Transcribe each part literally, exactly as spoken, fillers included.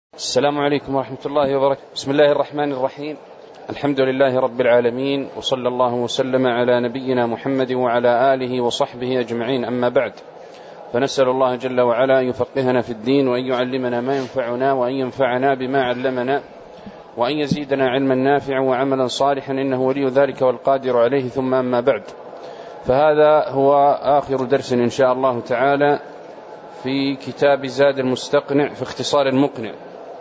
السلام عليكم ورحمة الله وبركاته. بسم الله الرحمن الرحيم. الحمد لله رب العالمين، وصلى الله وسلم على نبينا محمد وعلى آله وصحبه أجمعين، أما بعد، فنسأل الله جل وعلا أن يفقهنا في الدين، وأن يعلمنا ما ينفعنا، وأن ينفعنا بما علمنا، وأن يزيدنا علما نافعا وعملا صالحا، إنه ولي ذلك والقادر عليه. ثم أما بعد، فهذا هو آخر درس إن شاء الله تعالى في كتاب زاد المستقنع في اختصار المقنع.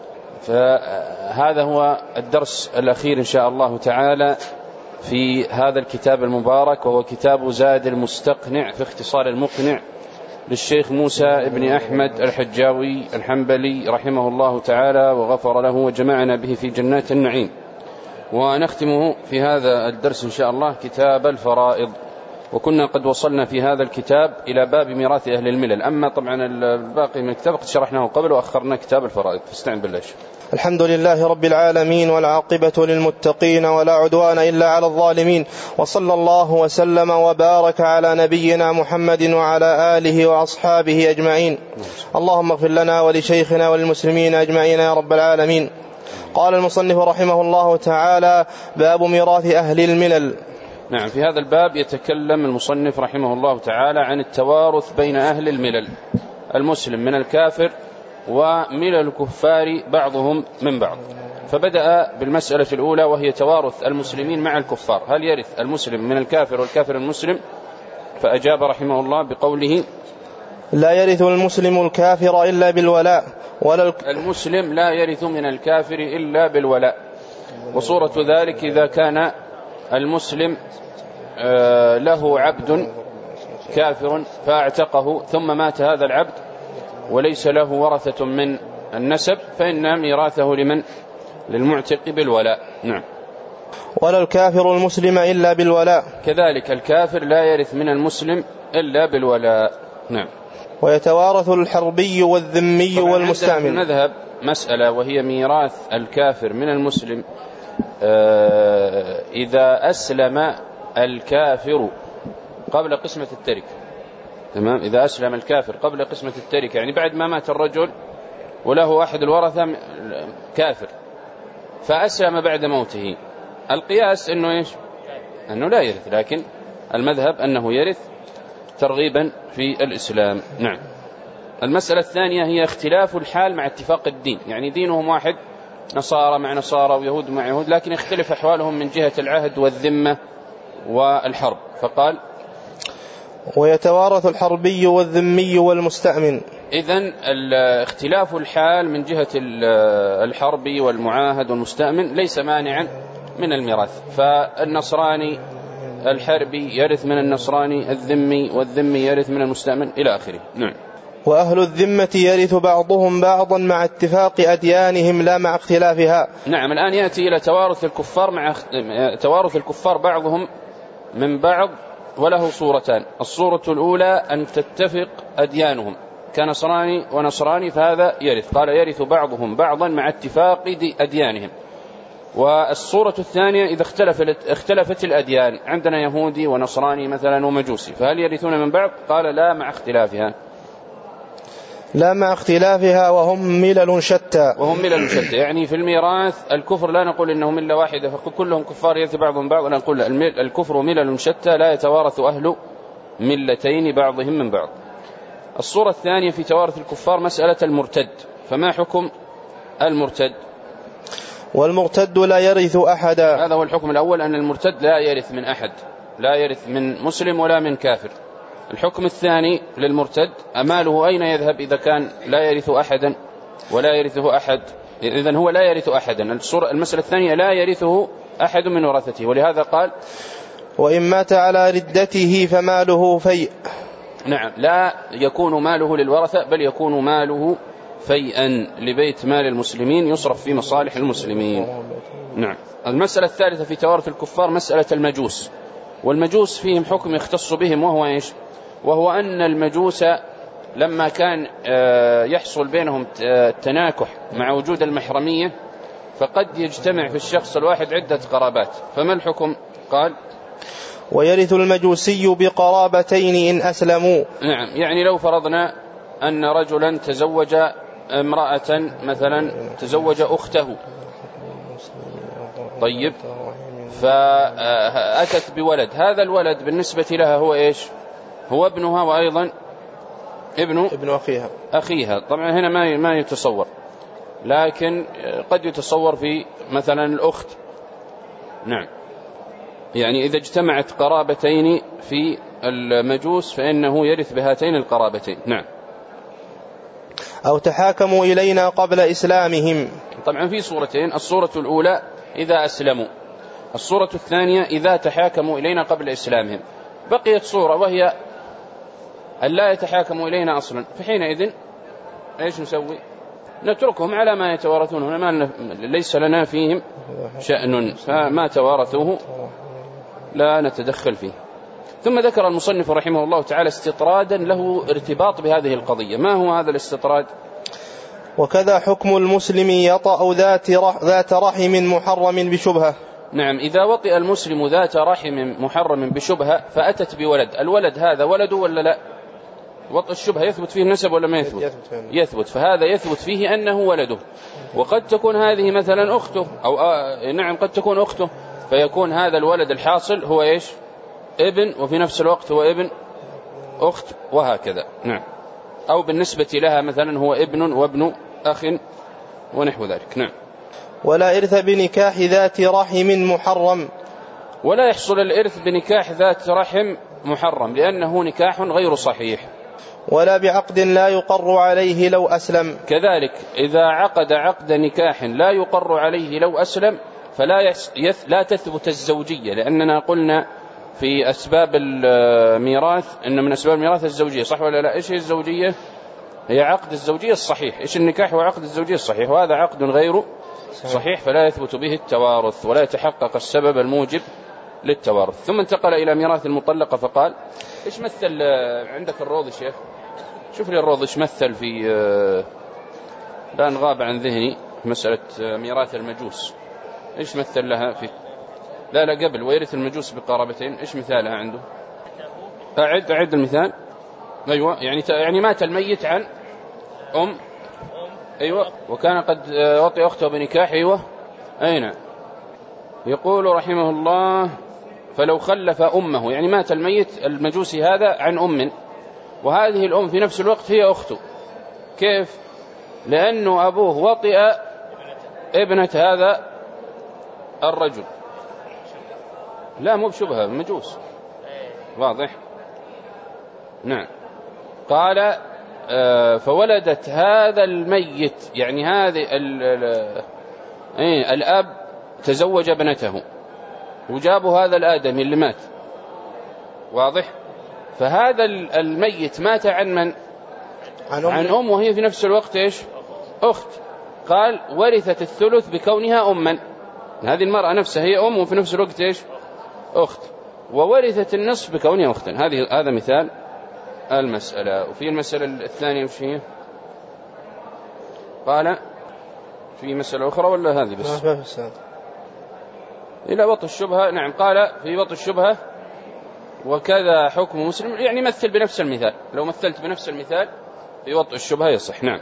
فهذا هو الدرس الأخير إن شاء الله تعالى في هذا الكتاب المبارك، وهو كتاب زاد المستقنع في اختصار المقنع للشيخ موسى ابن أحمد الحجاوي الحنبلي رحمه الله تعالى وغفر له وجمعنا به في جنات النعيم. ونختمه في هذا الدرس إن شاء الله كتاب الفرائض، وكنا قد وصلنا في هذا الكتاب إلى باب ميراث أهل الملل. أما طبعا الباقي من الكتاب قد شرحناه قبل وأخرنا كتاب الفرائض، فاستعن بالله. الحمد لله رب العالمين، والعاقبة للمتقين، ولا عدوان إلا على الظالمين، وصلى الله وسلم وبارك على نبينا محمد وعلى آله وأصحابه أجمعين. اللهم اغفر لنا ولشيخنا وللمسلمين أجمعين يا رب العالمين. قال المصنف رحمه الله تعالى: باب ميراث أهل الملل. نعم، في هذا الباب يتكلم المصنف رحمه الله تعالى عن التوارث بين أهل الملل، المسلم من الكافر وملل الكفار بعضهم من بعض. فبدأ بالمسألة الأولى، وهي توارث المسلمين مع الكفار، هل يرث المسلم من الكافر والكافر المسلم؟ فأجاب رحمه الله بقوله: لا يرث المسلم الكافر إلا بالولاء، ولا المسلم لا يرث من الكافر إلا بالولاء. وصورة ذلك إذا كان المسلم له عبد كافر فاعتقه ثم مات هذا العبد وليس له ورثة من النسب، فإن ميراثه لمن؟ للمعتق بالولاء. نعم. ولا الكافر المسلم إلا بالولاء، كذلك الكافر لا يرث من المسلم إلا بالولاء. نعم. ويتوارث الحربي والذمي والمستعمل. في المذهب مسألة، وهي ميراث الكافر من المسلم إذا أسلم الكافر قبل قسمة التركة. تمام، إذا أسلم الكافر قبل قسمة التركة، يعني بعد ما مات الرجل وله أحد الورثة كافر فأسلم بعد موته، القياس أنه إيش؟ أنه لا يرث، لكن المذهب أنه يرث ترغيبا في الإسلام. نعم. المسألة الثانية هي اختلاف الحال مع اتفاق الدين، يعني دينهم واحد، نصارى مع نصارى ويهود مع يهود، لكن اختلف أحوالهم من جهة العهد والذمة والحرب. فقال: ويتوارث الحربي والذمي والمستأمن. إذن اختلاف الحال من جهة الحربي والمعاهد والمستأمن ليس مانعا من الميراث، فالنصراني الحربي يرث من النصراني الذمي، والذمي يرث من المستأمن إلى آخره. نعم. وأهل الذمة يرث بعضهم بعضا مع اتفاق أديانهم لا مع اختلافها. نعم. الآن يأتي إلى توارث الكفار مع توارث الكفار بعضهم من بعض، وله صورتان. الصورة الأولى أن تتفق أديانهم كنصراني ونصراني، فهذا يرث، قال: يرث بعضهم بعضا مع اتفاق أديانهم. والصورة الثانية إذا اختلفت, اختلفت الأديان، عندنا يهودي ونصراني مثلا ومجوسي، فهل يرثون من بعض؟ قال: لا مع اختلافها. لا مع اختلافها وهم ملل شتى. وهم ملل شتى، يعني في الميراث الكفر لا نقول إنهم ملة واحدة فكلهم كفار يرث بعضهم بعض، ولا نقول الكفر ملل شتى لا يتوارث أهل ملتين بعضهم من بعض. الصورة الثانية في توارث الكفار مسألة المرتد، فما حكم المرتد؟ والمرتد لا يرث أحدا. هذا هو الحكم الأول، أن المرتد لا يرث من أحد، لا يرث من مسلم ولا من كافر. الحكم الثاني للمرتد، أماله أين يذهب إذا كان لا يرث أحدا ولا يرثه أحد؟ إذن هو لا يرث أحدا. الصورة المسألة الثانية لا يرثه أحد من ورثته، ولهذا قال: وإن مات على ردته فماله فيء. نعم، لا يكون ماله للورثة، بل يكون ماله فيئا لبيت مال المسلمين يصرف في مصالح المسلمين. نعم. المسألة الثالثة في توارث الكفار مسألة المجوس، والمجوس فيهم حكم يختص بهم، وهو إيش؟ وهو أن المجوس لما كان يحصل بينهم التناكح مع وجود المحرمية، فقد يجتمع في الشخص الواحد عدة قرابات، فما الحكم؟ قال: ويرث المجوسي بقرابتين إن أسلموا. نعم، يعني لو فرضنا أن رجلا تزوج امرأة مثلا تزوج أخته، طيب، فأتت بولد، هذا الولد بالنسبة لها هو إيش؟ هو ابنها وأيضا ابن ابن أخيها أخيها. طبعا هنا ما ما يتصور، لكن قد يتصور في مثلا الأخت. نعم، يعني إذا اجتمعت قرابتين في المجوس فإنه يرث بهاتين القرابتين. نعم. أو تحاكموا إلينا قبل إسلامهم. طبعا في صورتين، الصورة الأولى إذا أسلموا، الصورة الثانية إذا تحاكموا إلينا قبل إسلامهم. بقيت صورة وهي أن لا يتحاكموا إلينا أصلا، فحينئذ إيش نسوي؟ نتركهم على ما يتوارثون، ما ليس لنا فيهم شأن، فما توارثوه لا نتدخل فيه. ثم ذكر المصنف رحمه الله تعالى استطرادا له ارتباط بهذه القضية. ما هو هذا الاستطراد؟ وكذا حكم المسلم يطأ ذات رحم محرم بشبهة. نعم، إذا وطئ المسلم ذات رحم محرم بشبهة فأتت بولد، الولد هذا ولده ولا لا؟ وطئ الشبهة يثبت فيه النسب ولا ما يثبت؟ يثبت، فهذا يثبت فيه أنه ولده، وقد تكون هذه مثلا أخته، أو آه نعم قد تكون أخته، فيكون هذا الولد الحاصل هو إيش؟ ابن، وفي نفس الوقت هو ابن أخت، وهكذا. نعم، أو بالنسبة لها مثلا هو ابن وابن أخ ونحو ذلك. نعم. ولا إرث بنكاح ذات رحم محرم، ولا يحصل الإرث بنكاح ذات رحم محرم لأنه نكاح غير صحيح. ولا بعقد لا يقر عليه لو أسلم، كذلك إذا عقد عقد نكاح لا يقر عليه لو أسلم فلا يث... لا تثبت الزوجية، لأننا قلنا في أسباب الميراث إن من أسباب الميراث الزوجية، صح ولا لا؟ إيش هي الزوجية؟ هي عقد الزوجية الصحيح. إيش النكاح؟ هو عقد الزوجية الصحيح، وهذا عقد غير صحيح فلا يثبت به التوارث ولا يتحقق السبب الموجب للتوارث. ثم انتقل إلى ميراث المطلقة فقال إيش مثل عندك الروض يا شيخ؟ شوف لي الروض إيش مثل في، الآن غاب عن ذهني مسألة ميراث المجوس، إيش مثل لها في، لا لا قبل ويرث المجوس بقرابتين، إيش مثالها عنده؟ أعد أعد المثال. أيوة، يعني يعني مات الميت عن أم، أيوة، وكان قد وطئ أخته بنكاح، أيوة، أين يقول رحمه الله فلو خلف أمه، يعني مات الميت المجوسي هذا عن أم، وهذه الأم في نفس الوقت هي أخته. كيف؟ لأنه أبوه وطئ ابنة هذا الرجل، لا مو بشبهة، مجوس، واضح؟ نعم. قال فولدت هذا الميت، يعني هذه الأب تزوج ابنته وجابوا هذا الآدمي اللي مات، واضح؟ فهذا الميت مات عن من؟ عن أم, عن أم وهي في نفس الوقت إيش؟ أخت. قال ورثت الثلث بكونها أما، هذه المرأة نفسها هي أم وفي نفس الوقت إيش؟ أخت، وورثت النصف بكونها أختا. هذه هذا مثال المسألة. وفي المسألة الثانية وش هي؟ قال في مسألة أخرى ولا هذه بس؟ ما بس إلى وطئ الشبهة. نعم، قال في وطئ الشبهة وكذا حكم مسلم، يعني مثل بنفس المثال، لو مثلت بنفس المثال في وطئ الشبهة يصح. نعم.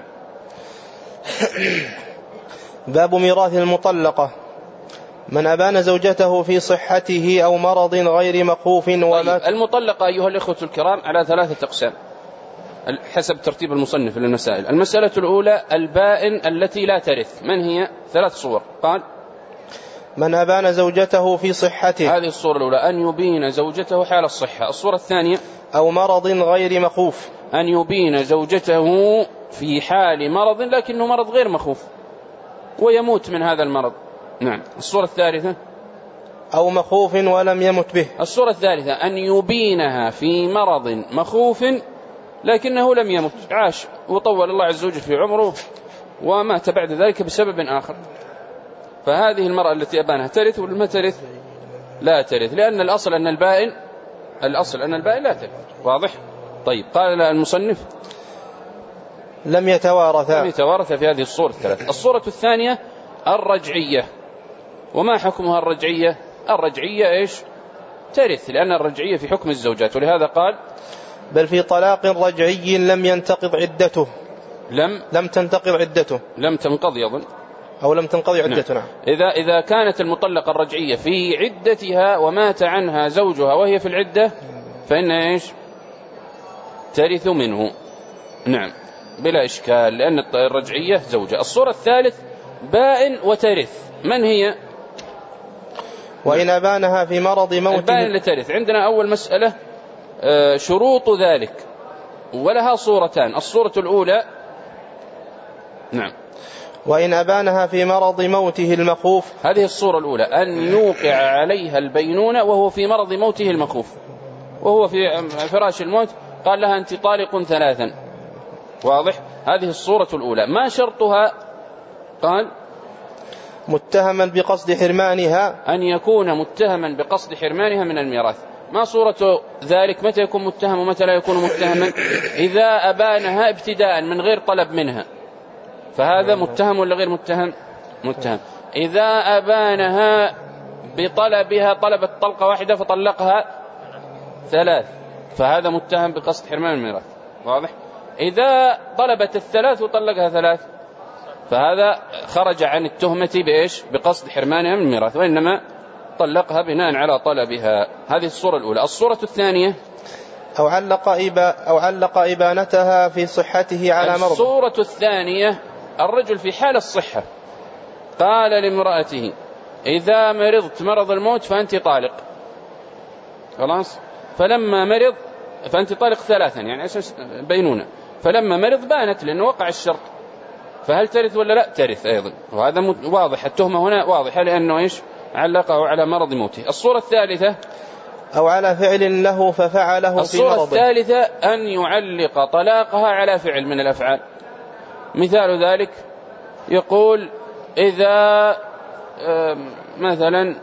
باب ميراث المطلقة. من أبان زوجته في صحته أو مرض غير مخوف ومات. طيب، المطلقة أيها الإخوة الكرام على ثلاثة أقسام حسب ترتيب المصنف للمسائل. المسألة الأولى البائن التي لا ترث، من هي؟ ثلاث صور. قال من أبان زوجته في صحته، هذه الصورة الأولى، أن يبين زوجته حال الصحة. الصورة الثانية أو مرض غير مخوف، أن يبين زوجته في حال مرض لكنه مرض غير مخوف ويموت من هذا المرض. نعم. الصورة الثالثة أو مخوف ولم يمت به. الصورة الثالثة أن يبينها في مرض مخوف لكنه لم يمت، عاش وطول الله عز وجل في عمره ومات بعد ذلك بسبب آخر، فهذه المرأة التي أبانها ترث ولا ما ترث؟ لا ترث، لأن الأصل أن البائن الأصل أن البائن لا ترث. واضح؟ طيب، قال المصنف لم يتوارثا لم يتوارثا في هذه الصورة الثلاث. الصورة الثانية الرجعية. وما حكمها الرجعية؟ الرجعية إيش؟ ترث، لأن الرجعية في حكم الزوجات، ولهذا قال بل في طلاق رجعي لم ينتقض عدته. لم لم تنتقض عدته، لم تنقضي أظن، أو لم تنقضي عدته. نعم. إذا إذا كانت المطلقة الرجعية في عدتها ومات عنها زوجها وهي في العدة فإن إيش ترث منه. نعم بلا إشكال، لأن الرجعية زوجة. الصورة الثالث بائن وترث. من هي؟ وإن أبانها في مرض موته. البائن لترث. عندنا أول مسألة شروط ذلك، ولها صورتان. الصورة الأولى نعم وإن أبانها في مرض موته المخوف. هذه الصورة الأولى، أن يوقع عليها البينونة وهو في مرض موته المخوف، وهو في فراش الموت، قال لها أنت طالق ثلاثا. واضح؟ هذه الصورة الأولى. ما شرطها؟ قال متهما بقصد حرمانها، أن يكون متهما بقصد حرمانها من الميراث. ما صورة ذلك؟ متى يكون متهم ومتى لا يكون متهما؟ إذا أبانها ابتداء من غير طلب منها فهذا متهم ولا غير متهم؟ متهم. إذا أبانها بطلبها، طلبت طلقة واحدة فطلقها ثلاث، فهذا متهم بقصد حرمان الميراث. واضح؟ إذا طلبت الثلاث وطلقها ثلاث فهذا خرج عن التهمة بإيش؟ بقصد حرمانها من الميراث، وإنما طلقها بناء على طلبها. هذه الصورة الأولى. الصورة الثانية أو علق إبا أو علق إبانتها في صحته على مرض. الصورة الثانية الرجل في حال الصحة قال لامرأته إذا مرضت مرض الموت فأنت طالق، خلاص، فلما مرض فأنت طالق ثلاثا، يعني أساس بينونة، فلما مرض بانت لأنه وقع الشرط، فهل ترث ولا لا؟ ترث أيضا. وهذا واضح، التهمة هنا واضحة لأنه إيش؟ علقه على مرض موته. الصورة الثالثة أو على فعل له ففعله في مرضه. الصورة الثالثة أن يعلق طلاقها على فعل من الأفعال. مثال ذلك يقول إذا مثلا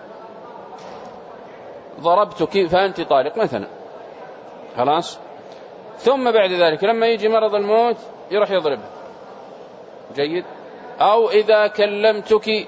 ضربتك فأنت طالق مثلا، خلاص، ثم بعد ذلك لما يجي مرض الموت يروح يضربها. جيد. أو إذا كلمتك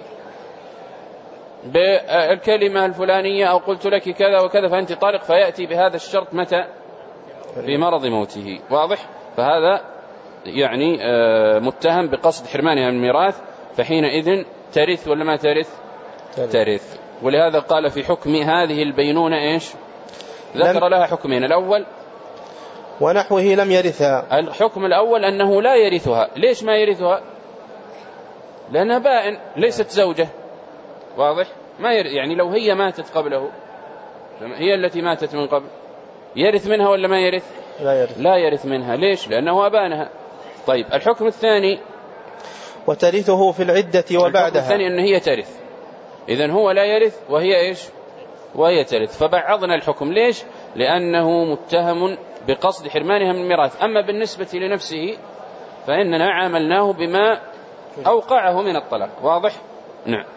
بالكلمة الفلانية أو قلت لك كذا وكذا فأنت طالق، فيأتي بهذا الشرط متى؟ في مرض موته. واضح؟ فهذا يعني متهم بقصد حرمانها من الميراث، فحينئذ ترث ولا ما ترث؟ ترث. ولهذا قال في حكم هذه البينونة إيش؟ ذكر لها حكمين. الأول ونحوه لم يرثها. الحكم الأول أنه لا يرثها. ليش ما يرثها؟ لأنها بائن ليست زوجة. واضح؟ ما يرث، يعني لو هي ماتت قبله، هي التي ماتت من قبل، يرث منها ولا ما يرث؟ لا يرث. لا يرث منها. ليش؟ لأنه أبانها. طيب الحكم الثاني وترثه في العدة وبعدها. الحكم الثاني أن هي ترث، إذن هو لا يرث وهي إيش؟ وهي ترث. فبعضنا الحكم. ليش؟ لأنه متهم بقصد حرمانها من الميراث. أما بالنسبة لنفسه فإننا عاملناه بما أوقعه من الطلاق. واضح؟ نعم.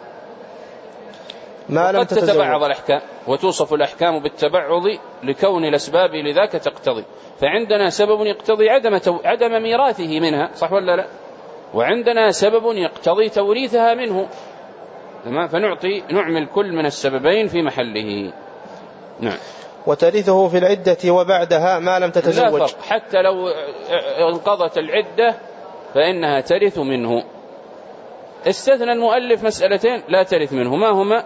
ما لم تتبعض الأحكام، وتوصف الأحكام بالتبعض لكون الأسباب لذاك تقتضي. فعندنا سبب يقتضي عدم تو... عدم ميراثه منها، صح ولا لا؟ وعندنا سبب يقتضي توريثها منه، تمام؟ فنعطي نعمل كل من السببين في محله. نعم. وترثه في العدة وبعدها ما لم تتزوج. لا فرق، حتى لو انقضت العدة فإنها ترث منه. استثنى المؤلف مسألتين لا ترث منه. ما هما؟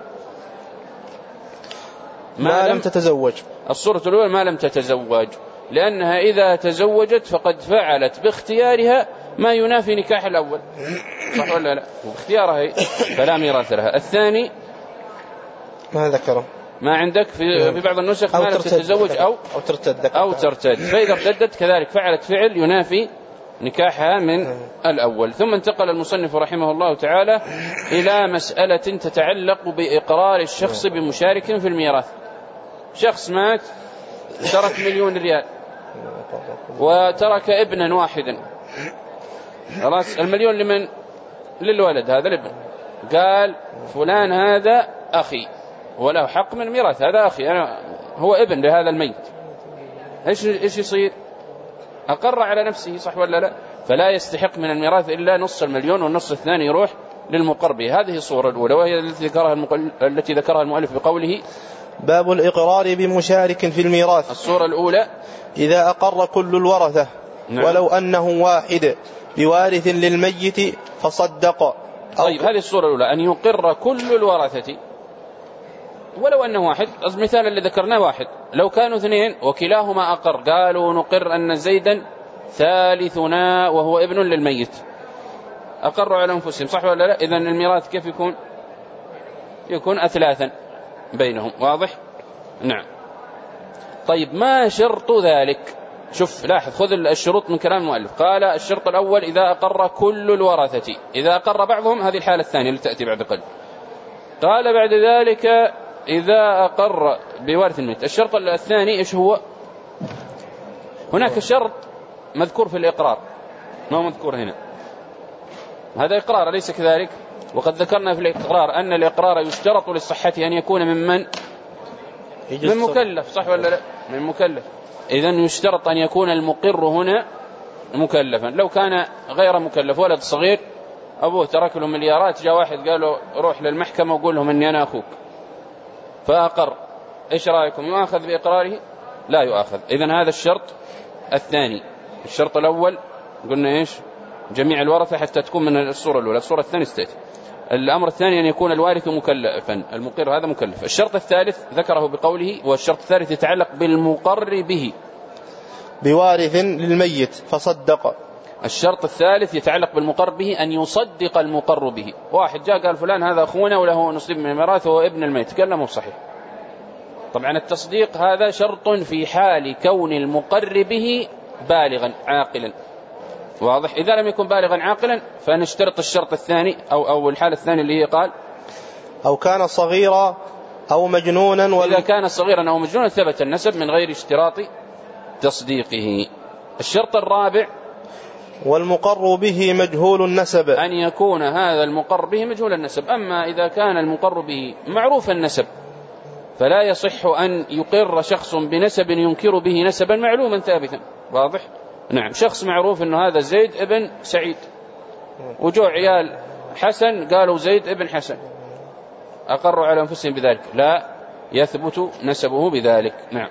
ما, ما لم تتزوج. الصورة الأولى ما لم تتزوج، لأنها إذا تزوجت فقد فعلت باختيارها ما ينافي نكاح الأول، صح ولا لا؟ باختيارها فلا ميراث لها. الثاني ما ذكره، ما عندك في, في بعض النسخ ما لم تتزوج أو أو ترتد أو ترتد. فإذا ارتدت كذلك فعلت فعل ينافي نكاحها من الأول. ثم انتقل المصنف رحمه الله تعالى إلى مسألة تتعلق بإقرار الشخص بمشارك في الميراث. شخص مات ترك مليون ريال وترك ابنا واحدا، خلاص، المليون لمن؟ للولد هذا الابن. قال فلان هذا أخي وله حق من الميراث، هذا أخي أنا، هو ابن لهذا الميت. إيش إيش يصير؟ أقر على نفسه، صح ولا لا؟ فلا يستحق من الميراث إلا نص المليون، والنص الثاني يروح للمقر به. هذه الصورة الأولى، وهي التي ذكرها التي ذكرها المؤلف بقوله باب الإقرار بمشارك في الميراث. الصورة الأولى إذا أقر كل الورثة، نعم، ولو أنه واحد بوارث للميت فصدق. طيب هذه الصورة الأولى، أن يقر كل الورثة ولو أنه واحد. المثال اللي ذكرناه واحد، لو كانوا اثنين وكلاهما أقر، قالوا نقر أن زيدا ثالثنا وهو ابن للميت، أقروا على أنفسهم، صح ولا لا؟ إذن الميراث كيف يكون؟ يكون أثلاثا بينهم، واضح؟ نعم. طيب ما شرط ذلك؟ شوف لاحظ، خذ الشروط من كلام المؤلف. قال الشرط الأول إذا أقر كل الورثة، إذا أقر بعضهم هذه الحالة الثانية اللي تأتي بعد قليل. قال بعد ذلك إذا أقر بوارث الميت. الشرط الثاني إيش هو؟ هناك شرط مذكور في الإقرار ما هو مذكور هنا، هذا إقرار أليس كذلك؟ وقد ذكرنا في الإقرار أن الإقرار يشترط للصحة أن يكون ممن؟ من مكلف، صح ولا لا؟ من مكلف. إذن يشترط أن يكون المقر هنا مكلفا. لو كان غير مكلف، ولد صغير أبوه ترك له مليارات، جاء واحد قال له روح للمحكمة وقول لهم أني أنا أخوك، فأقر، إيش رأيكم؟ يؤاخذ بإقراره؟ لا يؤاخذ. إذن هذا الشرط الثاني. الشرط الأول قلنا إيش؟ جميع الورثة حتى تكون من الصورة الأولى. الصورة الثانية استيت. الأمر الثاني أن يكون الوارث مكلفا، المقر هذا مكلف. الشرط الثالث ذكره بقوله، والشرط الثالث يتعلق بالمقر به، بوارث للميت فصدق. الشرط الثالث يتعلق بالمقر به أن يصدق المقر به. واحد جاء قال فلان هذا أخونا وله نصيب من الميراث وهو ابن الميت، قال له مو صحيح. طبعا التصديق هذا شرط في حال كون المقر به بالغا عاقلا، واضح؟ إذا لم يكن بالغا عاقلا فنشترط الشرط الثاني أو أو الحالة الثانية اللي هي قال أو كان صغيرا أو مجنونا. وإذا كان صغيرا أو مجنونا ثبت النسب من غير اشتراط تصديقه. الشرط الرابع والمقر به مجهول النسب، أن يكون هذا المقر به مجهول النسب. أما إذا كان المقر به معروف النسب فلا يصح أن يقر شخص بنسب ينكر به نسبا معلوما ثابتا، واضح؟ نعم، شخص معروف أنه هذا زيد ابن سعيد، وجو عيال حسن قالوا زيد ابن حسن، أقروا على أنفسهم بذلك، لا يثبت نسبه بذلك. نعم.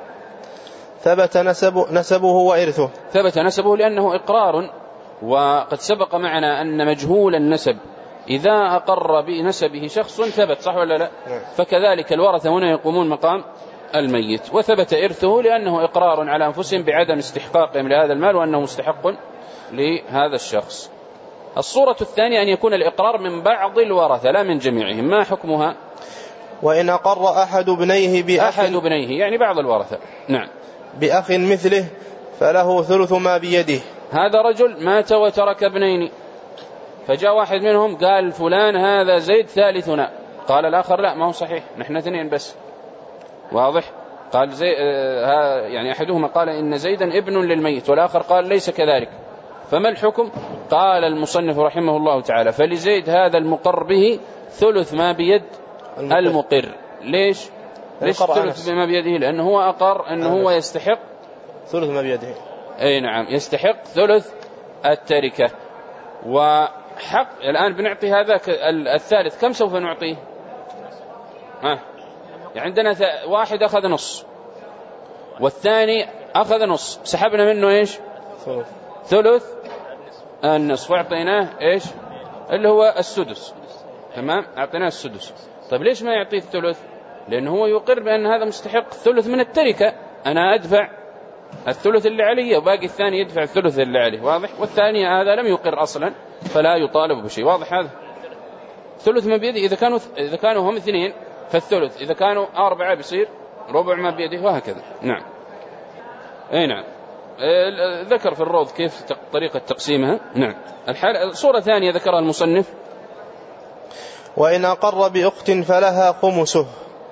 ثبت نسب نسبه وإرثه، ثبت نسبه لأنه إقرار، وقد سبق معنا أن مجهول النسب إذا أقر بنسبه شخص ثبت، صح ولا لا؟ فكذلك الورثة هنا يقومون مقام الميت. وثبت إرثه لأنه إقرار على أنفسهم بعدم استحقاقهم لهذا المال وأنه مستحق لهذا الشخص. الصورة الثانية أن يكون الإقرار من بعض الورثة لا من جميعهم. ما حكمها؟ وإن أقر أحد بنيه بأخ، أحد بنيه يعني بعض الورثة، نعم، بأخ مثله فله ثلث ما بيده. هذا رجل مات وترك ابنين، فجاء واحد منهم قال فلان هذا زيد ثالثنا، قال الآخر لا ما هو صحيح، نحن اثنين بس، واضح؟ قال زي آه يعني أحدهما قال إن زيدا ابن للميت والآخر قال ليس كذلك، فما الحكم؟ قال المصنف رحمه الله تعالى فلزيد هذا المقر به ثلث ما بيد المقر, المقر. ليش؟ ليش ثلث ما بيده؟ لأنه هو أقر أنه هو يستحق ثلث ما بيده، أي نعم، يستحق ثلث التركة. وحق الآن بنعطي هذا الثالث كم سوف نعطيه؟ ها يعني عندنا واحد أخذ نص والثاني أخذ نص، سحبنا منه إيش؟ ثلث, ثلث النصف وأعطيناه إيش؟ اللي هو السدس، تمام، أعطيناه السدس. طيب ليش ما يعطيه الثلث؟ لأنه هو يقر بأن هذا مستحق ثلث من التركة، أنا أدفع الثلث اللي عليه وباقي الثاني يدفع الثلث اللي عليه، واضح؟ والثاني هذا لم يقر أصلا فلا يطالب بشيء، واضح هذا؟ ثلث ما بيده إذا كانوا إذا كانوا هم اثنين فالثلث، إذا كانوا أربعة بيصير ربع ما بيده، وهكذا. نعم، أي نعم، ذكر في الروض كيف طريقة تقسيمها. نعم. الحالة صورة ثانية ذكرها المصنف وإن أقر بأخت فلها خمسه.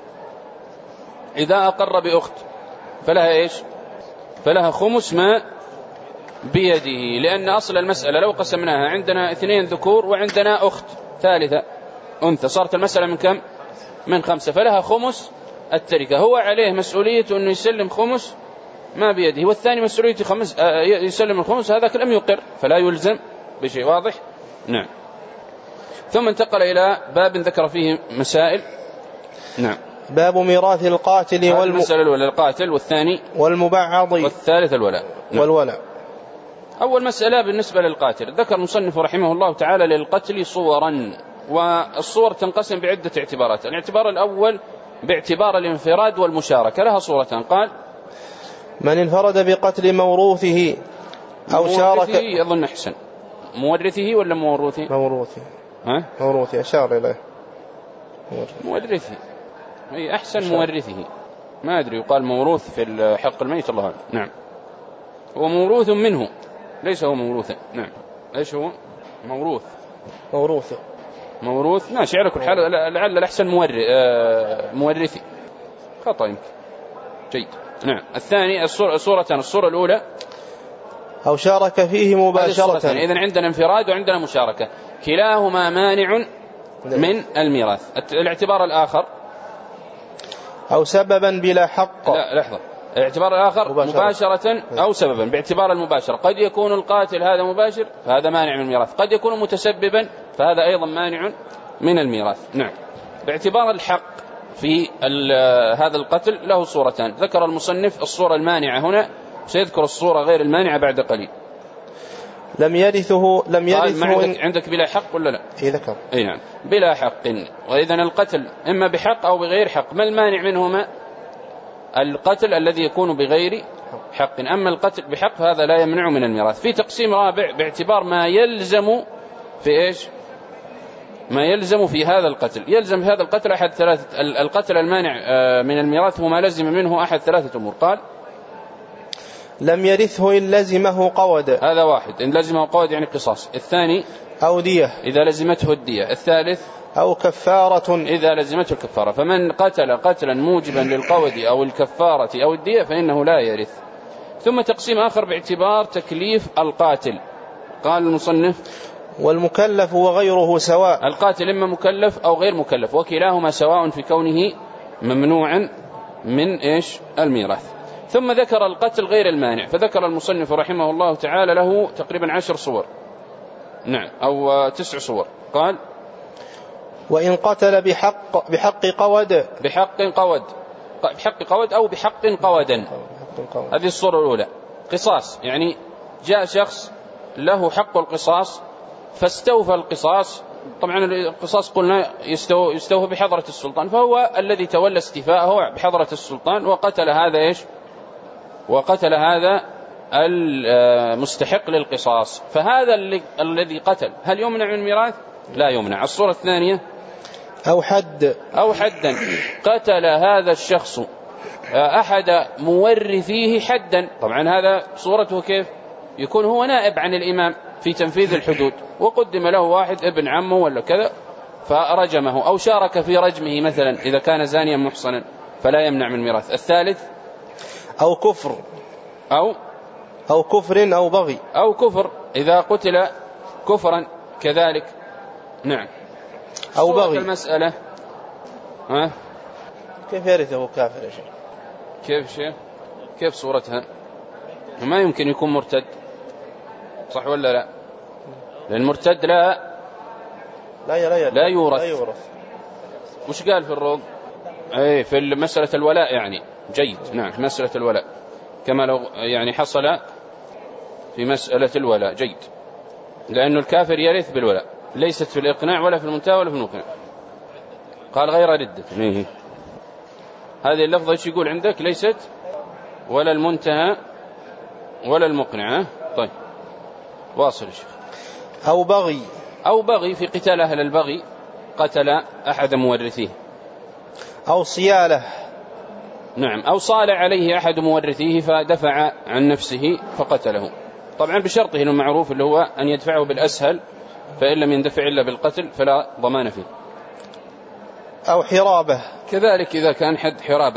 إذا أقر بأخت فلها إيش؟ فلها خمس ما بيده، لأن أصل المسألة لو قسمناها عندنا اثنين ذكور وعندنا أخت ثالثة أنثى صارت المسألة من كم؟ من خمسة، فلها خمس التركة. هو عليه مسؤولية أنه يسلم خمس ما بيده، والثاني مسؤولية خمس يسلم الخمس، هذاك لم يقر فلا يلزم بشيء، واضح؟ نعم. ثم انتقل إلى باب ذكر فيه مسائل. نعم. باب ميراث القاتل والم... المسألة الأولى القاتل، والثاني والمبعض، والثالث الولاء. نعم. والولاء. أول مسألة بالنسبة للقاتل، ذكر المصنف رحمه الله تعالى للقتل صورا، والصور تنقسم بعدة اعتبارات. الاعتبار الأول باعتبار الانفراد والمشاركة، لها صورتان. قال: من انفرد بقتل موروثه أو شارك. أظن أحسن مورثه ولا موروثه؟ موروثه. ها؟ موروثه أشار إليه. مورثه أي أحسن، مورثه ما أدري يقال موروث في حق الميت، الله أعلم. نعم، هو موروث منه، ليس هو موروثا. نعم، ايش هو؟ موروث. موروث موروث ماشي على كل حال، لعل الأحسن مورث. آه مورثي خطأ يمكن. جيد. نعم. الثاني الصورة صورتان، الصورة الأولى أو شارك فيه مباشرة. إذن عندنا انفراد وعندنا مشاركة، كلاهما مانع من الميراث. الاعتبار الآخر أو سببا بلا حق. لا لحظة، الاعتبار الآخر مباشرة, مباشرة أو سببا. باعتبار المباشرة قد يكون القاتل هذا مباشر فهذا مانع من الميراث، قد يكون متسببا فهذا أيضا مانع من الميراث. نعم. باعتبار الحق في هذا القتل له صورتان، ذكر المصنف الصورة المانعة هنا، سيذكر الصورة غير المانعة بعد قليل. لم يرثه لم يرثه عندك, عندك بلا حق ولا لا؟ إيه ذكر. أي نعم، بلا حق. وإذن القتل إما بحق أو بغير حق. ما المانع منهما؟ القتل الذي يكون بغير حق. أما القتل بحق فهذا لا يمنع من الميراث. في تقسيم رابع باعتبار ما يلزم في إيش؟ ما يلزم في هذا القتل. يلزم في هذا القتل أحد ثلاثة. القتل المانع من الميراث هو ما لزم منه أحد ثلاثة أمور. قال: لم يرثه إن لزمه قود. هذا واحد، إن لزمه قود يعني قصاص. الثاني أو دية إذا لزمته الدية. الثالث أو كفارة إذا لزمته الكفارة. فمن قتل قتلا موجبا للقود أو الكفارة أو الدية فإنه لا يرث. ثم تقسيم آخر باعتبار تكليف القاتل. قال المصنف: والمكلف وغيره سواء. القاتل إما مكلف أو غير مكلف، وكلاهما سواء في كونه ممنوعا من إيش؟ الميراث. ثم ذكر القتل غير المانع، فذكر المصنف رحمه الله تعالى له تقريبا عشر صور. نعم، أو تسع صور. قال: وإن قتل بحق بحق قود. بحق قود بحق قود أو بحق قودا. هذه الصورة الأولى. قصاص يعني جاء شخص له حق القصاص فاستوفى القصاص. طبعا القصاص قلنا يستوفى بحضرة السلطان، فهو الذي تولى استيفاءه بحضرة السلطان وقتل هذا إيش؟ وقتل هذا المستحق للقصاص. فهذا الذي قتل هل يمنع من الميراث؟ لا يمنع. الصورة الثانية أو حد أو حدا، قتل هذا الشخص أحد مورثيه حدا. طبعا هذا صورته كيف؟ يكون هو نائب عن الإمام في تنفيذ الحدود، وقدم له واحد ابن عمه ولا كذا فرجمه، أو شارك في رجمه مثلا إذا كان زانيا محصنا، فلا يمنع من الميراث. الثالث أو كفر أو أو كفر أو بغي أو كفر، إذا قتل كفرا كذلك. نعم. أو بغي. المسألة ها؟ كيف يرثه كافر يا شيخ؟ كيف شيخ؟ كيف صورتها؟ ما يمكن يكون مرتد، صح ولا لا؟ لأن المرتد لا لا لا, لا يورث. لا يورث. وش قال في الروض؟ أي في مسألة الولاء يعني. جيد. نعم، في مسألة الولاء كما لو يعني حصل في مسألة الولاء. جيد، لأن الكافر يرث بالولاء، ليست في الإقناع ولا في المنتهى ولا في المقنع. قال غير ردة. هذه اللفظة ايش يقول عندك؟ ليست ولا المنتهى ولا المقنع. طيب واصل الشيخ. أو بغي أو بغي في قتال أهل البغي، قتل أحد مورثيه. أو صيالة. نعم، أو صال عليه أحد مورثيه فدفع عن نفسه فقتله. طبعا بشرطه المعروف اللي هو أن يدفعه بالأسهل، فإن لم يندفع إلا بالقتل فلا ضمان فيه. أو حرابة كذلك إذا كان حد حرابة.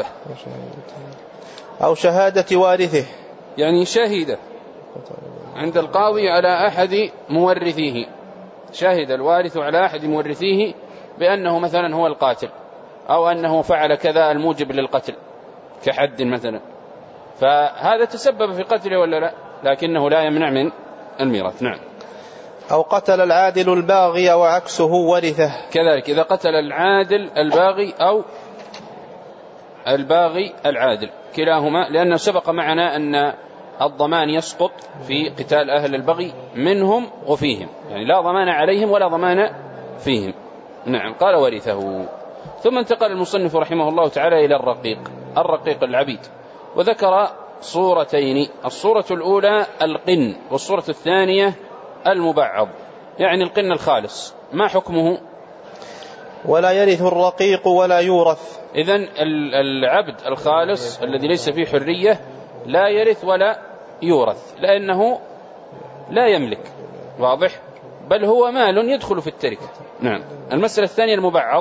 أو شهادة وارثه، يعني شهيدة عند القاضي على أحد مورثيه، شهد الوارث على أحد مورثيه بأنه مثلا هو القاتل، أو أنه فعل كذا الموجب للقتل كحد مثلا، فهذا تسبب في قتله ولا لا؟ لكنه لا يمنع من الميراث. نعم. أو قتل العادل الباغي وعكسه ورثه. كذلك إذا قتل العادل الباغي أو الباغي العادل، كلاهما، لأنه سبق معنا أن الضمان يسقط في قتال أهل البغي منهم وفيهم، يعني لا ضمان عليهم ولا ضمان فيهم. نعم. قال ورثه. ثم انتقل المصنف رحمه الله تعالى إلى الرقيق، الرقيق العبيد، وذكر صورتين، الصورة الأولى القن، والصورة الثانية المبعض، يعني القن الخالص. ما حكمه؟ ولا يرث الرقيق ولا يورث. إذن العبد الخالص الذي ليس فيه حرية لا يرث ولا يورث، لأنه لا يملك، واضح، بل هو مال يدخل في التركة. نعم. المسألة الثانية المبعض،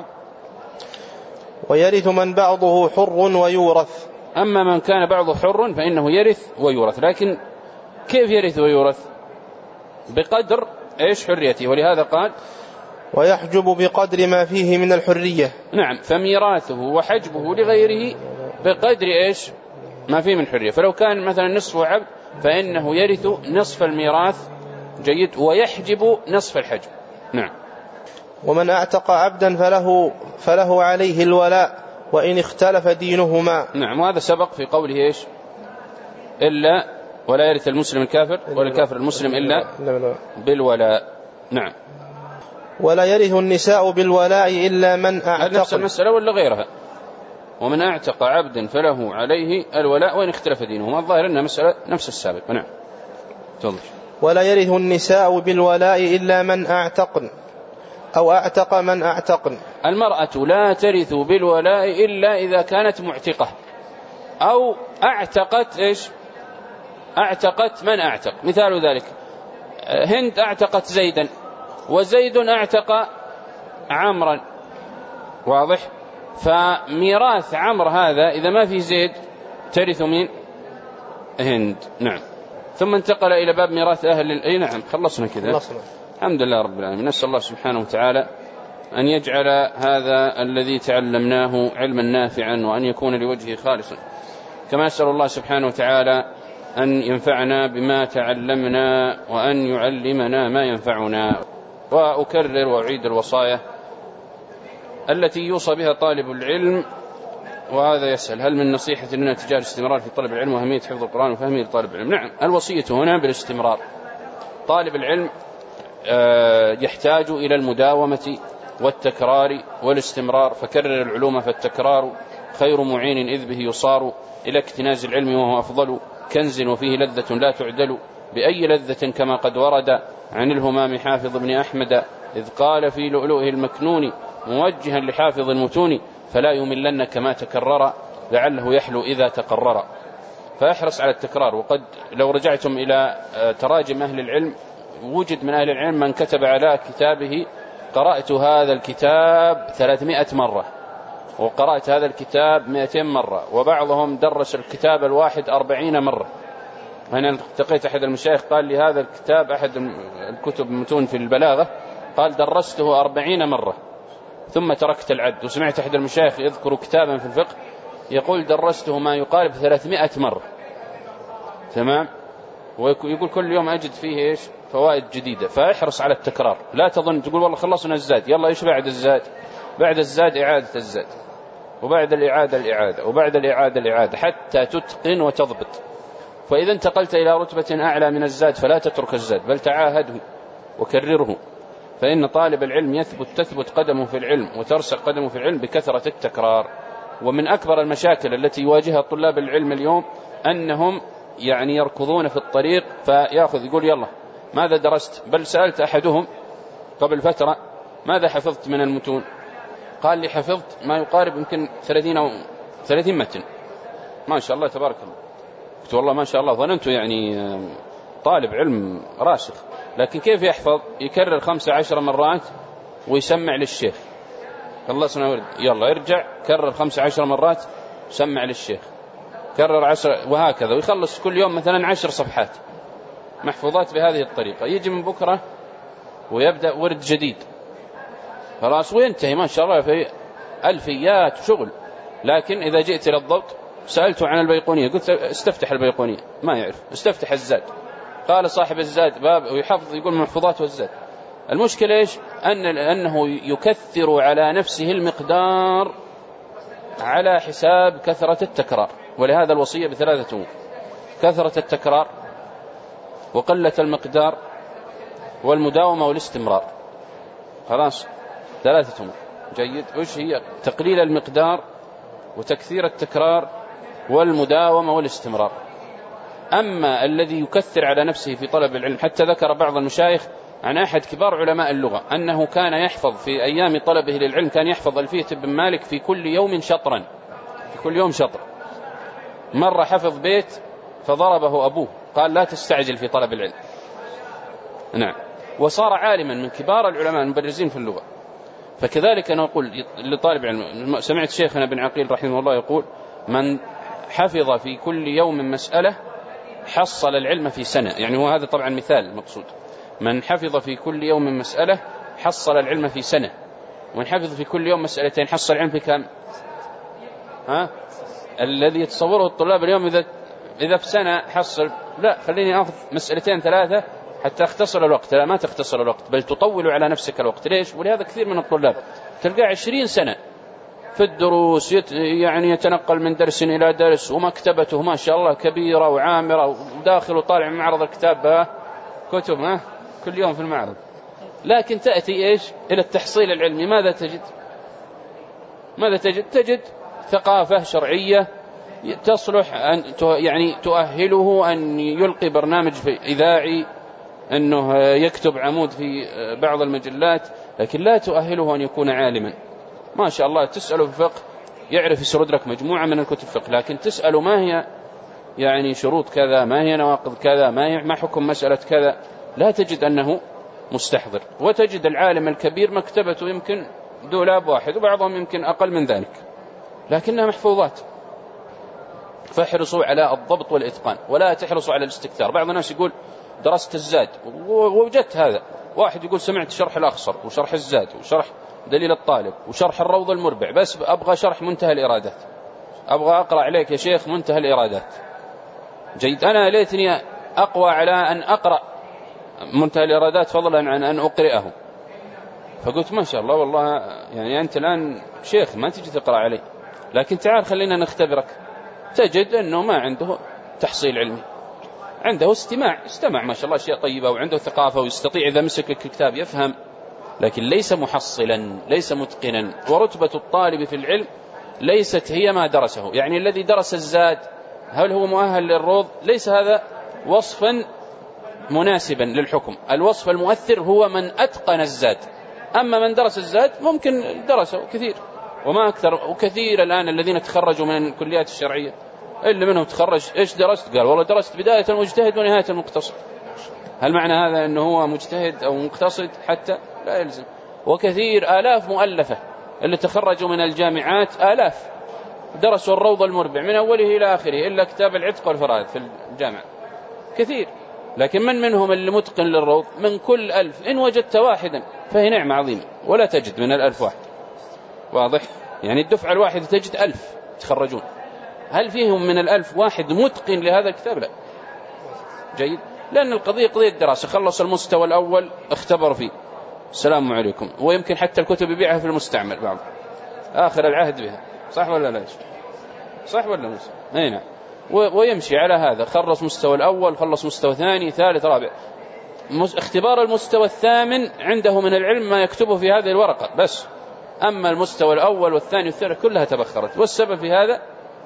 ويرث من بعضه حر ويورث. أما من كان بعضه حر فإنه يرث ويورث، لكن كيف يرث ويورث؟ بقدر إيش؟ حريته. ولهذا قال ويحجب بقدر ما فيه من الحرية. نعم. فميراثه وحجبه لغيره بقدر إيش؟ ما فيه من حرية. فلو كان مثلا نصف عبد فإنه يرث نصف الميراث، جيد، ويحجب نصف الحجب. نعم. ومن اعتق عبدا فله, فله عليه الولاء وإن اختلف دينهما. نعم. وهذا سبق في قوله إيش؟ إلا ولا يرث المسلم الكافر ولا الكافر المسلم إلا بالولاء. نعم. ولا يرث النساء بالولاء إلا من أعتق. نفس المسألة ولا غيرها؟ ومن اعتق عبدا فله عليه الولاء وإن اختلف دينهما. الظاهر أنها مسألة نفس السابق. نعم. تفضل. ولا يرث النساء بالولاء إلا من أعتقن أو أعتق من أعتقن. المرأة لا ترث بالولاء إلا إذا كانت معتقة أو أعتقت إيش؟ أعتقت من أعتق. مثال ذلك هند أعتقت زيدا وزيد أعتق عمرا، واضح. فميراث عمرو هذا إذا ما في زيد ترث من هند. نعم. ثم انتقل إلى باب ميراث أهل. أي نعم، خلصنا كذا. الحمد لله رب العالمين. نسأل الله سبحانه وتعالى أن يجعل هذا الذي تعلمناه علما نافعا وأن يكون لوجهه خالصا، كما أسأل الله سبحانه وتعالى أن ينفعنا بما تعلمنا وأن يعلمنا ما ينفعنا. وأكرر وأعيد الوصايا التي يوصى بها طالب العلم. وهذا يسأل: هل من نصيحة لنا تجاه الاستمرار في طلب العلم وأهمية حفظ القرآن وفهمه لطالب العلم؟ نعم، الوصية هنا بالاستمرار. طالب العلم يحتاج إلى المداومة والتكرار والاستمرار، فكرر العلوم فالتكرار خير معين إذ به يصار إلى اكتناز العلم وهو أفضل كنز وفيه لذة لا تعدل، بأي لذة كما قد ورد عن الهمام حافظ بن أحمد إذ قال في لؤلؤه المكنون موجها لحافظ المتون فلا يملن كما تكرر لعله يحلو إذا تقرر. فيحرص على التكرار. وقد لو رجعتم إلى تراجم أهل العلم وجد من أهل العلم من كتب على كتابه: قرأت هذا الكتاب ثلاثمائة مرة، وقرأت هذا الكتاب مئتين مرة، وبعضهم درس الكتاب الواحد أربعين مرة. أنا التقيت أحد المشايخ قال لي هذا الكتاب أحد الكتب المتون في البلاغة قال درسته أربعين مرة ثم تركت العد. وسمعت أحد المشايخ يذكر كتابا في الفقه يقول درسته ما يقارب ثلاثمائة مرة. تمام. ويقول كل يوم أجد فيه إيش؟ فوائد جديدة. فاحرص على التكرار. لا تظن تقول والله خلصنا الزاد، يلا إيش بعد الزاد؟ بعد الزاد إعادة الزاد، وبعد الإعادة الإعادة، وبعد الإعادة الإعادة، حتى تتقن وتضبط. فإذا انتقلت إلى رتبة أعلى من الزاد فلا تترك الزاد، بل تعاهده وكرره، فإن طالب العلم يثبت تثبت قدمه في العلم وترسخ قدمه في العلم بكثرة التكرار. ومن أكبر المشاكل التي يواجهها طلاب العلم اليوم أنهم يعني يركضون في الطريق فيأخذ يقول يلا ماذا درست؟ بل سألت أحدهم قبل فترة ماذا حفظت من المتون؟ قال لي حفظت ما يقارب يمكن ثلاثين أو ثلاثين متن. ما شاء الله تبارك الله. قلت والله ما شاء الله، ظننته يعني طالب علم راسخ. لكن كيف يحفظ؟ يكرر خمسة عشر مرات ويسمع للشيخ. خلصنا ورد يلا ارجع كرر خمسة عشر مرات سمع للشيخ، كرر عشر، وهكذا. ويخلص كل يوم مثلا عشر صفحات محفوظات بهذه الطريقة. يجي من بكرة ويبدأ ورد جديد خلاص وينتهي ما شاء الله في ألفيات شغل. لكن إذا جئت إلى الضبط سألته عن البيقونية قلت استفتح البيقونية ما يعرف، استفتح الزاد. قال صاحب الزاد باب ويحفظ يقول محفوظات والزاد. المشكلة إيش؟ أن أنه يكثر على نفسه المقدار على حساب كثرة التكرار. ولهذا الوصية بثلاثة أمور: كثرة التكرار وقلة المقدار والمداومة والاستمرار. خلاص ثلاثة أمور. جيد. وش هي؟ تقليل المقدار وتكثير التكرار والمداومة والاستمرار. أما الذي يكثر على نفسه في طلب العلم، حتى ذكر بعض المشايخ عن أحد كبار علماء اللغة أنه كان يحفظ في أيام طلبه للعلم، كان يحفظ ألفية ابن مالك في كل يوم شطرا، في كل يوم شطر. مرة حفظ بيت فضربه أبوه، قال لا تستعجل في طلب العلم. نعم. وصار عالما من كبار العلماء المبرزين في اللغة. فكذلك أنا أقول لطالب علم، سمعت شيخنا بن عقيل رحمه الله يقول: من حفظ في كل يوم مسألة حصل العلم في سنة. يعني هو هذا طبعا مثال المقصود. من حفظ في كل يوم مسألة حصل العلم في سنة، ومن حفظ في كل يوم مسألتين حصل العلم في كم؟ ها؟ الذي يتصوره الطلاب اليوم إذا إذا في سنة حصل، لا، خليني أخذ مسألتين ثلاثة حتى أختصر الوقت. لا، ما تختصر الوقت، بل تطول على نفسك الوقت. ليش؟ ولهذا كثير من الطلاب تلقى عشرين سنة في الدروس، يت يعني يتنقل من درس إلى درس، ومكتبته ما شاء الله كبيرة وعامرة، وداخل وطالع من معرض الكتاب كتب ها كل يوم في المعرض. لكن تأتي إيش إلى التحصيل العلمي، ماذا تجد؟ ماذا تجد؟ تجد ثقافة شرعية تصلح أن يعني تؤهله أن يلقي برنامج في إذاعي، أنه يكتب عمود في بعض المجلات، لكن لا تؤهله أن يكون عالما. ما شاء الله تسأله في الفقه يعرف يسرد لك مجموعة من الكتب الفقه، لكن تسأله ما هي يعني شروط كذا، ما هي نواقض كذا، ما هي ما حكم مسألة كذا، لا تجد أنه مستحضر. وتجد العالم الكبير مكتبته يمكن دولاب واحد، وبعضهم يمكن أقل من ذلك، لكنها محفوظات. فاحرصوا على الضبط والإتقان، ولا تحرصوا على الاستكثار. بعض الناس يقول درست الزاد، ووجدت هذا. واحد يقول سمعت شرح الأخصر وشرح الزاد وشرح دليل الطالب وشرح الروض المربع، بس أبغى شرح منتهى الإرادات، أبغى أقرأ عليك يا شيخ منتهى الإرادات. جيد. أنا ليتني أقوى على أن أقرأ منتهى الإرادات فضلا عن أن أقرأه. فقلت ما شاء الله والله، يعني أنت الآن شيخ ما تجي تقرأ علي، لكن تعال خلينا نختبرك. تجد أنه ما عنده تحصيل علمي، عنده استماع، استمع ما شاء الله أشياء طيبة، وعنده ثقافة، ويستطيع إذا مسك الكتاب يفهم، لكن ليس محصلا، ليس متقنا. ورتبة الطالب في العلم ليست هي ما درسه. يعني الذي درس الزاد هل هو مؤهل للروض؟ ليس هذا وصفا مناسبا للحكم. الوصف المؤثر هو من أتقن الزاد. أما من درس الزاد ممكن درسه كثير وما أكثر، وكثير الآن الذين تخرجوا من الكليات الشرعية اللي منهم تخرج إيش درست؟ قال والله درست بداية المجتهد ونهاية المقتصد. هل معنى هذا أنه هو مجتهد أو مقتصد؟ حتى لا يلزم. وكثير آلاف مؤلفة اللي تخرجوا من الجامعات، آلاف درسوا الروض المربع من أوله إلى آخره إلا كتاب العتق والفرائض في الجامعة، كثير. لكن من منهم اللي متقن للروض؟ من كل ألف إن وجدت واحدا فهي نعمة عظيمة، ولا تجد من الألف واحد. واضح؟ يعني الدفعة الواحدة تجد ألف تخرجون، هل فيهم من الألف واحد متقن لهذا الكتاب؟ لا. جيد. لأن القضية قضية دراسة، خلص المستوى الأول اختبر فيه، السلام عليكم. ويمكن حتى الكتب يبيعها في المستعمل بعض آخر العهد بها، صح ولا لا؟ صح ولا مش؟ أي نعم. ويمشي على هذا، خلص مستوى الأول، خلص مستوى ثاني ثالث رابع، اختبار المستوى الثامن عنده من العلم ما يكتبه في هذه الورقة بس. أما المستوى الأول والثاني والثالث كلها تبخرت. والسبب في هذا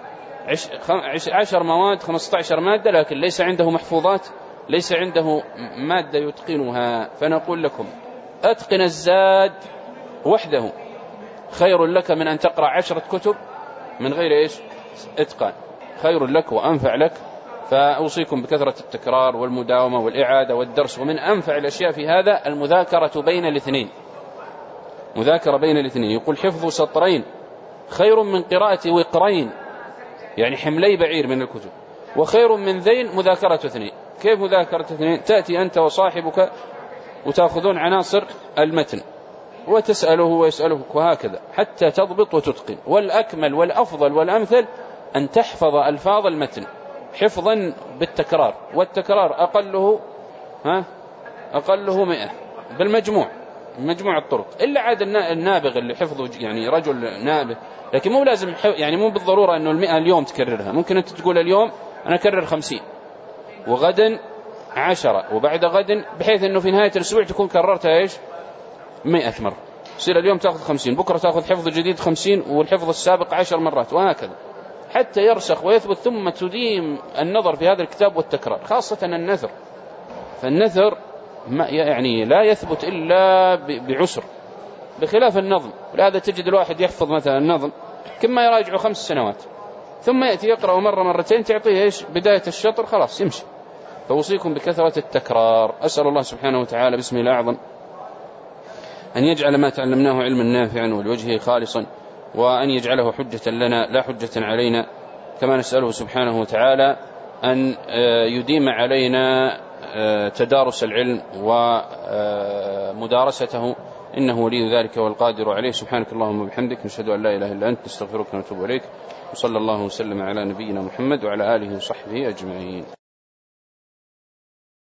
عشر مواد خمسة عشر مادة، لكن ليس عنده محفوظات، ليس عنده مادة يتقنها. فنقول لكم أتقن الزاد وحده خير لك من أن تقرأ عشرة كتب من غير إيش إتقان، خير لك وأنفع لك. فأوصيكم بكثرة التكرار والمداومة والإعادة والدرس. ومن أنفع الأشياء في هذا المذاكرة بين الاثنين، مذاكرة بين الاثنين. يقول حفظ سطرين خير من قراءة وقرين، يعني حملي بعير من الكتب، وخير من ذين مذاكرة اثنين. كيف مذاكرة اثنين؟ تأتي أنت وصاحبك وتأخذون عناصر المتن وتسأله ويسألك، وهكذا حتى تضبط وتتقن. والأكمل والأفضل والأمثل أن تحفظ ألفاظ المتن حفظا بالتكرار، والتكرار أقله ها أقله مئة بالمجموع، مجموع الطرق. إلا عاد النابغ اللي حفظه يعني رجل نابغ، لكن مو لازم يعني مو بالضرورة أنه المئة اليوم تكررها. ممكن أنت تقول اليوم أنا أكرر خمسين، وغدا عشرة وبعد غد، بحيث أنه في نهاية الأسبوع تكون كررتها إيش مئة مرة. يصير اليوم تأخذ خمسين، بكرة تأخذ حفظ جديد خمسين، والحفظ السابق عشر مرات، وهكذا حتى يرسخ ويثبت. ثم تديم النظر في هذا الكتاب والتكرار، خاصة النثر. فالنثر ما يعني لا يثبت إلا بعسر، بخلاف النظم. ولهذا تجد الواحد يحفظ مثلا النظم كما يراجعه خمس سنوات، ثم يأتي يقرأ مرة مرتين تعطيه إيش بداية الشطر، خلاص يمشي. فوصيكم بكثرة التكرار. أسأل الله سبحانه وتعالى باسمه الأعظم أن يجعل ما تعلمناه علما نافعا ولوجهه خالصا، وأن يجعله حجة لنا لا حجة علينا. كما نسأله سبحانه وتعالى أن يديم علينا تدارس العلم ومدارسته، إنه ولي ذلك والقادر عليه. سبحانك اللهم وبحمدك، نشهد أن لا إله إلا أنت، نستغفرك ونتوب إليك. وصلى الله وسلم على نبينا محمد وعلى آله وصحبه أجمعين.